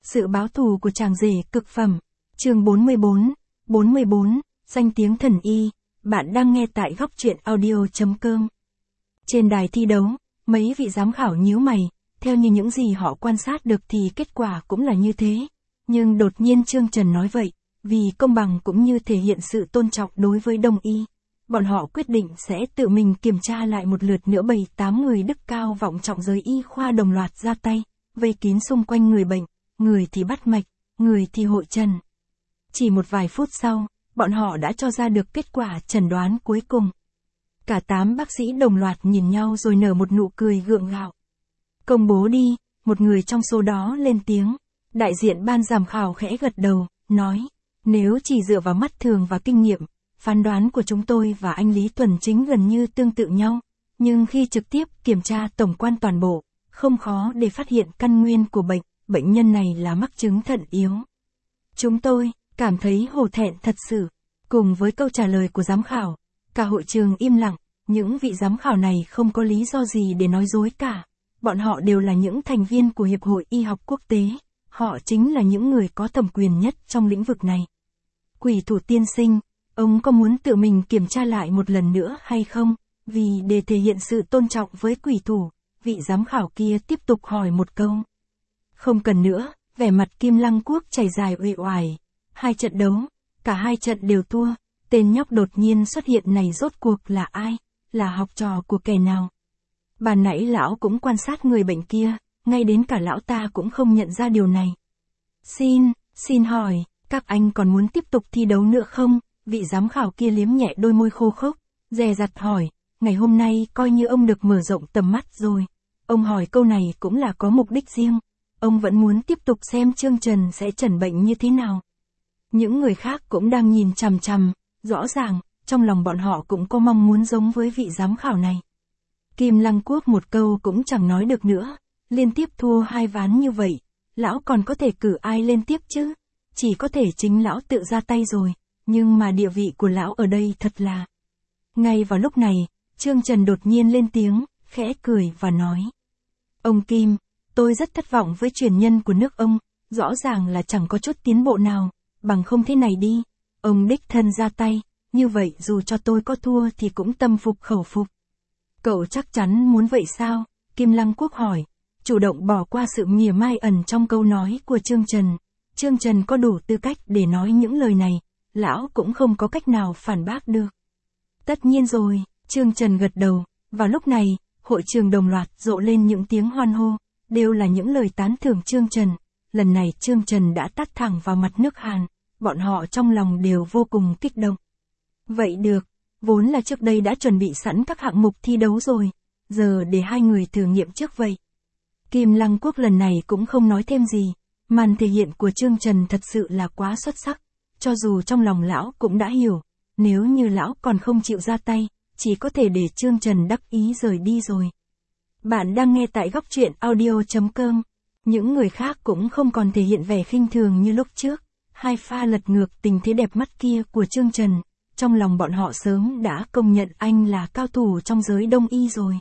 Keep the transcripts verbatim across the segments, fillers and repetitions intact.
Sự báo thù của chàng rể cực phẩm. Chương bốn mươi bốn, bốn mươi bốn, danh tiếng thần y. Bạn đang nghe tại góc truyện audio chấm com. Trên đài thi đấu, mấy vị giám khảo nhíu mày, theo như những gì họ quan sát được thì kết quả cũng là như thế. Nhưng đột nhiên Trương Trần nói vậy, vì công bằng cũng như thể hiện sự tôn trọng đối với Đông y. Bọn họ quyết định sẽ tự mình kiểm tra lại một lượt nữa. Bảy tám người đức cao vọng trọng giới y khoa đồng loạt ra tay, vây kín xung quanh người bệnh, người thì bắt mạch, người thì hội trần. Chỉ một vài phút sau, bọn họ đã cho ra được kết quả chẩn đoán cuối cùng. Cả tám bác sĩ đồng loạt nhìn nhau rồi nở một nụ cười gượng gạo. Công bố đi, một người trong số đó lên tiếng. Đại diện ban giám khảo khẽ gật đầu, nói, nếu chỉ dựa vào mắt thường và kinh nghiệm, phán đoán của chúng tôi và anh Lý Tuần Chính gần như tương tự nhau, nhưng khi trực tiếp kiểm tra tổng quan toàn bộ, không khó để phát hiện căn nguyên của bệnh, bệnh nhân này là mắc chứng thận yếu. Chúng tôi cảm thấy hổ thẹn thật sự. Cùng với câu trả lời của giám khảo, cả hội trường im lặng, những vị giám khảo này không có lý do gì để nói dối cả. Bọn họ đều là những thành viên của Hiệp hội Y học Quốc tế, họ chính là những người có thẩm quyền nhất trong lĩnh vực này. Quỷ thủ tiên sinh, ông có muốn tự mình kiểm tra lại một lần nữa hay không? Vì để thể hiện sự tôn trọng với quỷ thủ, vị giám khảo kia tiếp tục hỏi một câu. Không cần nữa, vẻ mặt Kim Lăng Quốc chảy dài uể oải. Hai trận đấu, cả hai trận đều thua, tên nhóc đột nhiên xuất hiện này rốt cuộc là ai? Là học trò của kẻ nào? Ban nãy lão cũng quan sát người bệnh kia, ngay đến cả lão ta cũng không nhận ra điều này. Xin, xin hỏi, các anh còn muốn tiếp tục thi đấu nữa không? Vị giám khảo kia liếm nhẹ đôi môi khô khốc, dè dặt hỏi, ngày hôm nay coi như ông được mở rộng tầm mắt rồi. Ông hỏi câu này cũng là có mục đích riêng. Ông vẫn muốn tiếp tục xem Trương Trần sẽ chẩn bệnh như thế nào. Những người khác cũng đang nhìn chằm chằm, rõ ràng, trong lòng bọn họ cũng có mong muốn giống với vị giám khảo này. Kim Lăng Quốc một câu cũng chẳng nói được nữa, liên tiếp thua hai ván như vậy, lão còn có thể cử ai lên tiếp chứ? Chỉ có thể chính lão tự ra tay rồi, nhưng mà địa vị của lão ở đây thật là... Ngay vào lúc này, Trương Trần đột nhiên lên tiếng, khẽ cười và nói. Ông Kim, tôi rất thất vọng với truyền nhân của nước ông, rõ ràng là chẳng có chút tiến bộ nào, bằng không thế này đi, ông đích thân ra tay, như vậy dù cho tôi có thua thì cũng tâm phục khẩu phục. Cậu chắc chắn muốn vậy sao? Kim Lăng Quốc hỏi, chủ động bỏ qua sự mỉa mai ẩn trong câu nói của Trương Trần. Trương Trần có đủ tư cách để nói những lời này, lão cũng không có cách nào phản bác được. Tất nhiên rồi, Trương Trần gật đầu, vào lúc này, hội trường đồng loạt rộ lên những tiếng hoan hô, đều là những lời tán thưởng Trương Trần. Lần này Trương Trần đã tát thẳng vào mặt nước Hàn, bọn họ trong lòng đều vô cùng kích động. Vậy được, vốn là trước đây đã chuẩn bị sẵn các hạng mục thi đấu rồi, giờ để hai người thử nghiệm trước vậy. Kim Lăng Quốc lần này cũng không nói thêm gì, màn thể hiện của Trương Trần thật sự là quá xuất sắc, cho dù trong lòng lão cũng đã hiểu, nếu như lão còn không chịu ra tay, chỉ có thể để Trương Trần đắc ý rời đi rồi. Bạn đang nghe tại góc truyện audio chấm com. Những người khác cũng không còn thể hiện vẻ khinh thường như lúc trước. Hai pha lật ngược tình thế đẹp mắt kia của Trương Trần, trong lòng bọn họ sớm đã công nhận anh là cao thủ trong giới Đông y rồi.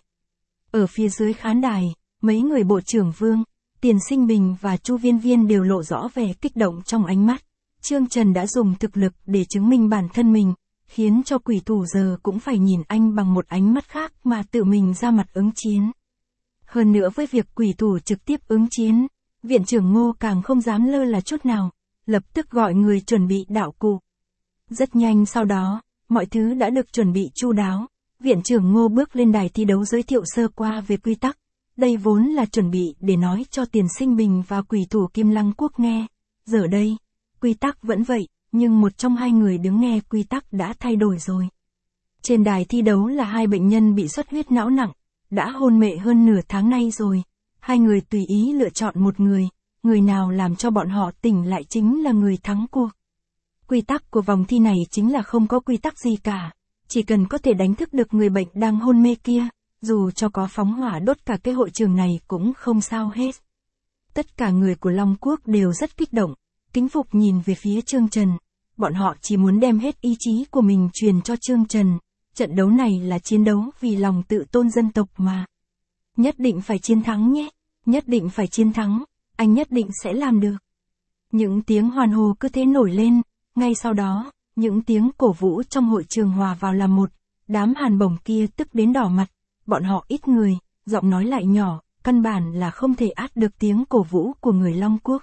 Ở phía dưới khán đài, mấy người bộ trưởng Vương, Tiền Sinh Bình và Chu Viên Viên đều lộ rõ vẻ kích động trong ánh mắt. Trương Trần đã dùng thực lực để chứng minh bản thân mình, khiến cho quỷ thủ giờ cũng phải nhìn anh bằng một ánh mắt khác mà tự mình ra mặt ứng chiến. Hơn nữa với việc quỷ thủ trực tiếp ứng chiến, Viện trưởng Ngô càng không dám lơ là chút nào, lập tức gọi người chuẩn bị đạo cụ. Rất nhanh sau đó, mọi thứ đã được chuẩn bị chu đáo. Viện trưởng Ngô bước lên đài thi đấu giới thiệu sơ qua về quy tắc. Đây vốn là chuẩn bị để nói cho Tiền Sinh Bình và quỷ thủ Kim Lăng Quốc nghe. Giờ đây, quy tắc vẫn vậy, nhưng một trong hai người đứng nghe quy tắc đã thay đổi rồi. Trên đài thi đấu là hai bệnh nhân bị xuất huyết não nặng, đã hôn mê hơn nửa tháng nay rồi. Hai người tùy ý lựa chọn một người, người nào làm cho bọn họ tỉnh lại chính là người thắng cuộc. Quy tắc của vòng thi này chính là không có quy tắc gì cả, chỉ cần có thể đánh thức được người bệnh đang hôn mê kia, dù cho có phóng hỏa đốt cả cái hội trường này cũng không sao hết. Tất cả người của Long Quốc đều rất kích động, kính phục nhìn về phía Trương Trần, bọn họ chỉ muốn đem hết ý chí của mình truyền cho Trương Trần, trận đấu này là chiến đấu vì lòng tự tôn dân tộc mà. Nhất định phải chiến thắng nhé, nhất định phải chiến thắng, anh nhất định sẽ làm được. Những tiếng hoan hô cứ thế nổi lên, ngay sau đó, những tiếng cổ vũ trong hội trường hòa vào làm một, đám Hàn Bổng kia tức đến đỏ mặt, bọn họ ít người, giọng nói lại nhỏ, căn bản là không thể át được tiếng cổ vũ của người Long Quốc.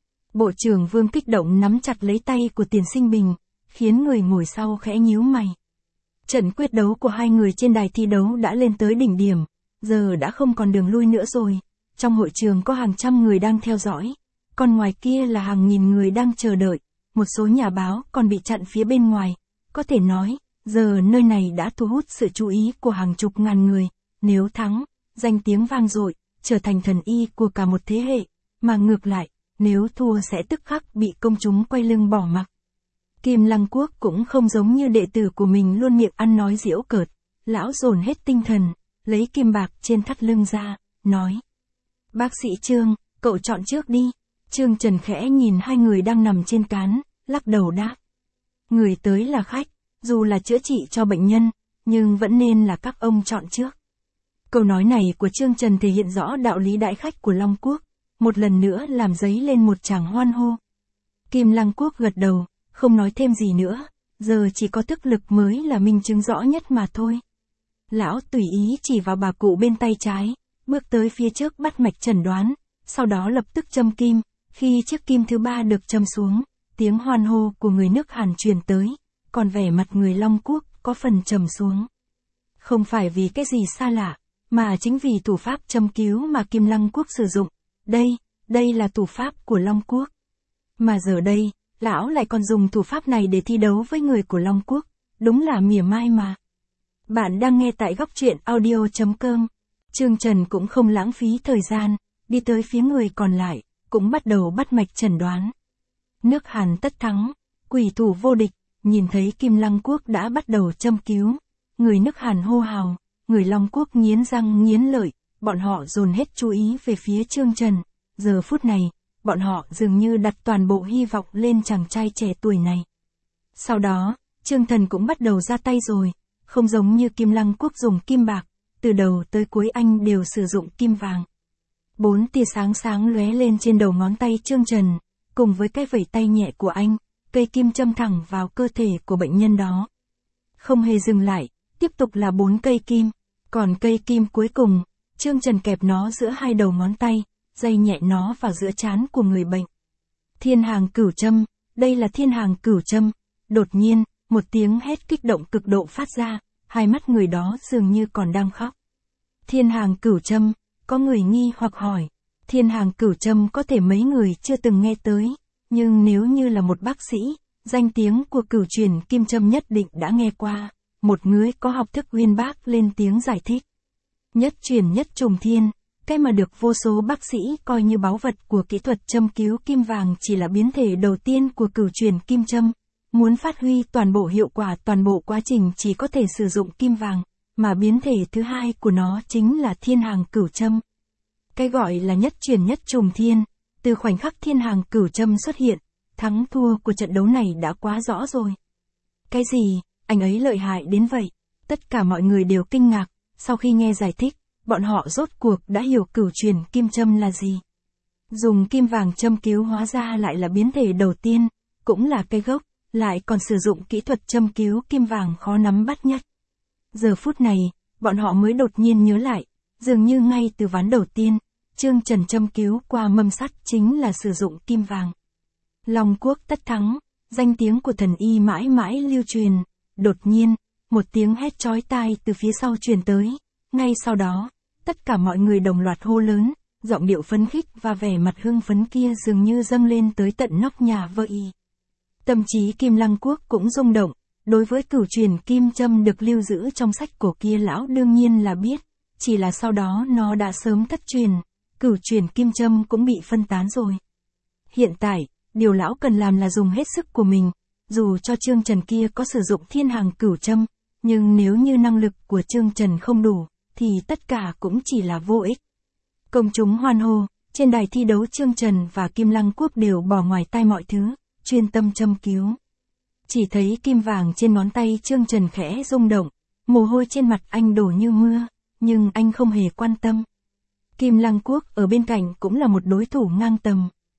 Bộ trưởng Vương kích động nắm chặt lấy tay của Tiền Sinh Bình, khiến người ngồi sau khẽ nhíu mày. Trận quyết đấu của hai người trên đài thi đấu đã lên tới đỉnh điểm, giờ đã không còn đường lui nữa rồi. Trong hội trường có hàng trăm người đang theo dõi, còn ngoài kia là hàng nghìn người đang chờ đợi, một số nhà báo còn bị chặn phía bên ngoài. Có thể nói, giờ nơi này đã thu hút sự chú ý của hàng chục ngàn người, nếu thắng, danh tiếng vang dội, trở thành thần y của cả một thế hệ, mà ngược lại, nếu thua sẽ tức khắc bị công chúng quay lưng bỏ mặc. Kim Lăng Quốc cũng không giống như đệ tử của mình luôn miệng ăn nói giễu cợt, lão dồn hết tinh thần, lấy kim bạc trên thắt lưng ra, nói. Bác sĩ Trương, cậu chọn trước đi. Trương Trần khẽ nhìn hai người đang nằm trên cán, lắc đầu đáp. Người tới là khách, dù là chữa trị cho bệnh nhân, nhưng vẫn nên là các ông chọn trước. Câu nói này của Trương Trần thể hiện rõ đạo lý đại khách của Long Quốc, một lần nữa làm dấy lên một tràng hoan hô. Kim Lăng Quốc gật đầu, không nói thêm gì nữa, giờ chỉ có thức lực mới là minh chứng rõ nhất mà thôi. Lão tùy ý chỉ vào bà cụ bên tay trái, bước tới phía trước bắt mạch chẩn đoán, sau đó lập tức châm kim. Khi chiếc kim thứ ba được châm xuống, tiếng hoan hô của người nước Hàn truyền tới, còn vẻ mặt người Long Quốc có phần trầm xuống. Không phải vì cái gì xa lạ, mà chính vì thủ pháp châm cứu mà Kim Lăng Quốc sử dụng. Đây, đây là thủ pháp của Long Quốc. Mà giờ đây, lão lại còn dùng thủ pháp này để thi đấu với người của Long Quốc, đúng là mỉa mai mà. Bạn đang nghe tại góc truyện audio chấm com. Trương Trần cũng không lãng phí thời gian, đi tới phía người còn lại, cũng bắt đầu bắt mạch chẩn đoán. Nước Hàn tất thắng, quỷ thủ vô địch, nhìn thấy Kim Lăng Quốc đã bắt đầu châm cứu. Người nước Hàn hô hào, người Long Quốc nghiến răng nghiến lợi, bọn họ dồn hết chú ý về phía Trương Trần. Giờ phút này, bọn họ dường như đặt toàn bộ hy vọng lên chàng trai trẻ tuổi này. Sau đó, Trương Thần cũng bắt đầu ra tay rồi, không giống như Kim Lăng Quốc dùng kim bạc, từ đầu tới cuối anh đều sử dụng kim vàng. Bốn tia sáng sáng lóe lên trên đầu ngón tay Trương Trần, cùng với cái vẩy tay nhẹ của anh, cây kim châm thẳng vào cơ thể của bệnh nhân đó. Không hề dừng lại, tiếp tục là bốn cây kim, còn cây kim cuối cùng, Trương Trần kẹp nó giữa hai đầu ngón tay, dây nhẹ nó vào giữa trán của người bệnh. Thiên hàng cửu châm, đây là thiên hàng cửu châm. Đột nhiên, một tiếng hét kích động cực độ phát ra, hai mắt người đó dường như còn đang khóc. Thiên hàng cửu châm, có người nghi hoặc hỏi. Thiên hàng cửu châm có thể mấy người chưa từng nghe tới, nhưng nếu như là một bác sĩ, danh tiếng của cửu truyền kim châm nhất định đã nghe qua. Một người có học thức uyên bác lên tiếng giải thích. Nhất truyền nhất trùng thiên, cái mà được vô số bác sĩ coi như báu vật của kỹ thuật châm cứu kim vàng chỉ là biến thể đầu tiên của cửu truyền kim châm. Muốn phát huy toàn bộ hiệu quả toàn bộ quá trình chỉ có thể sử dụng kim vàng, mà biến thể thứ hai của nó chính là thiên hàng cửu châm. Cái gọi là nhất truyền nhất trùng thiên, từ khoảnh khắc thiên hàng cửu châm xuất hiện, thắng thua của trận đấu này đã quá rõ rồi. Cái gì, anh ấy lợi hại đến vậy? Tất cả mọi người đều kinh ngạc, sau khi nghe giải thích, bọn họ rốt cuộc đã hiểu cửu truyền kim châm là gì. Dùng kim vàng châm cứu hóa ra lại là biến thể đầu tiên, cũng là cái gốc, lại còn sử dụng kỹ thuật châm cứu kim vàng khó nắm bắt nhất. Giờ phút này, bọn họ mới đột nhiên nhớ lại, dường như ngay từ ván đầu tiên, Trương Trần châm cứu qua mâm sắt chính là sử dụng kim vàng. Long Quốc tất thắng, danh tiếng của thần y mãi mãi lưu truyền. Đột nhiên, một tiếng hét chói tai từ phía sau truyền tới. Ngay sau đó, tất cả mọi người đồng loạt hô lớn, giọng điệu phấn khích và vẻ mặt hưng phấn kia dường như dâng lên tới tận nóc nhà vợ y. Tâm trí Kim Lăng Quốc cũng rung động, đối với cửu truyền kim châm được lưu giữ trong sách cổ kia lão đương nhiên là biết, chỉ là sau đó nó đã sớm thất truyền, cửu truyền kim châm cũng bị phân tán rồi. Hiện tại, điều lão cần làm là dùng hết sức của mình, dù cho Trương Trần kia có sử dụng thiên hàng cửu châm, nhưng nếu như năng lực của Trương Trần không đủ, thì tất cả cũng chỉ là vô ích. Công chúng hoan hô, trên đài thi đấu Trương Trần và Kim Lăng Quốc đều bỏ ngoài tai mọi thứ, chuyên tâm châm cứu. Chỉ thấy kim vàng trên ngón tay Trương Trần khẽ rung động, mồ hôi trên mặt anh đổ như mưa, nhưng anh không hề quan tâm. Kim Lăng Quốc ở bên cạnh cũng là một đối thủ ngang tầm.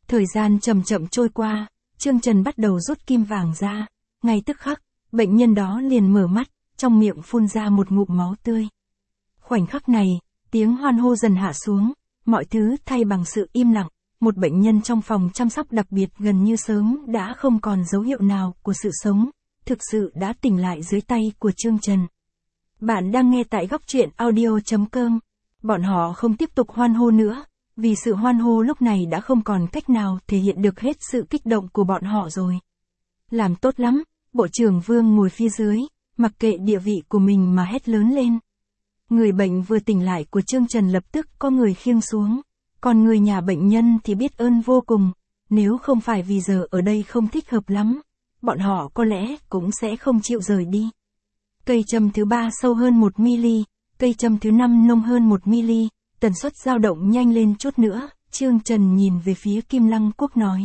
Thời gian chậm chậm trôi qua, Trương Trần bắt đầu rút kim vàng ra, ngay tức khắc, bệnh nhân đó liền mở mắt, trong miệng phun ra một ngụm máu tươi. Khoảnh khắc này, tiếng hoan hô dần hạ xuống, mọi thứ thay bằng sự im lặng, một bệnh nhân trong phòng chăm sóc đặc biệt gần như sớm đã không còn dấu hiệu nào của sự sống, thực sự đã tỉnh lại dưới tay của Trương Trần. Bạn đang nghe tại góc truyện audio chấm com. Bọn họ không tiếp tục hoan hô nữa, vì sự hoan hô lúc này đã không còn cách nào thể hiện được hết sự kích động của bọn họ rồi. Làm tốt lắm, Bộ trưởng Vương ngồi phía dưới, mặc kệ địa vị của mình mà hét lớn lên. Người bệnh vừa tỉnh lại của Trương Trần lập tức có người khiêng xuống, còn người nhà bệnh nhân thì biết ơn vô cùng, nếu không phải vì giờ ở đây không thích hợp lắm, bọn họ có lẽ cũng sẽ không chịu rời đi. Cây châm thứ ba sâu hơn một mi-li-mét, cây châm thứ năm nông hơn một mi-li-mét, tần suất dao động nhanh lên chút nữa, Trương Trần nhìn về phía Kim Lăng Quốc nói.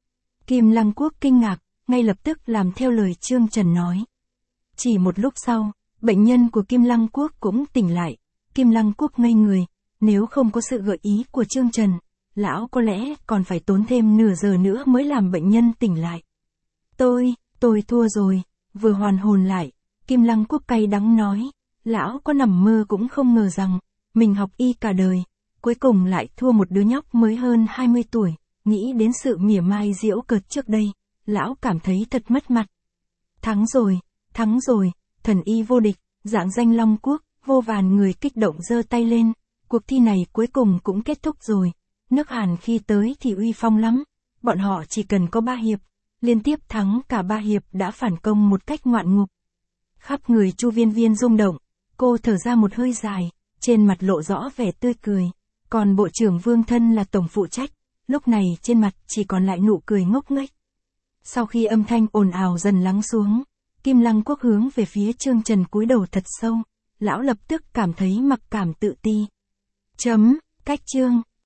Kim Lăng Quốc kinh ngạc, ngay lập tức làm theo lời Trương Trần nói. Chỉ một lúc sau, bệnh nhân của Kim Lăng Quốc cũng tỉnh lại, Kim Lăng Quốc ngây người, nếu không có sự gợi ý của Trương Trần, lão có lẽ còn phải tốn thêm nửa giờ nữa mới làm bệnh nhân tỉnh lại. Tôi, tôi thua rồi, vừa hoàn hồn lại, Kim Lăng Quốc cay đắng nói, lão có nằm mơ cũng không ngờ rằng, mình học y cả đời, cuối cùng lại thua một đứa nhóc mới hơn hai mươi tuổi, nghĩ đến sự mỉa mai giễu cợt trước đây, lão cảm thấy thật mất mặt. Thắng rồi, thắng rồi, thần y vô địch, dạng danh Long Quốc, vô vàn người kích động giơ tay lên, cuộc thi này cuối cùng cũng kết thúc rồi, nước Hàn khi tới thì uy phong lắm, bọn họ chỉ cần có ba hiệp, liên tiếp thắng cả ba hiệp đã phản công một cách ngoạn mục. Khắp người Chu Viên Viên rung động, cô thở ra một hơi dài, trên mặt lộ rõ vẻ tươi cười, còn Bộ trưởng Vương thân là tổng phụ trách, lúc này trên mặt chỉ còn lại nụ cười ngốc nghếch. Sau khi âm thanh ồn ào dần lắng xuống, Kim Lăng Quốc hướng về phía Trương Trần cúi đầu thật sâu, lão lập tức cảm thấy mặc cảm tự ti. Chấm, cách chương.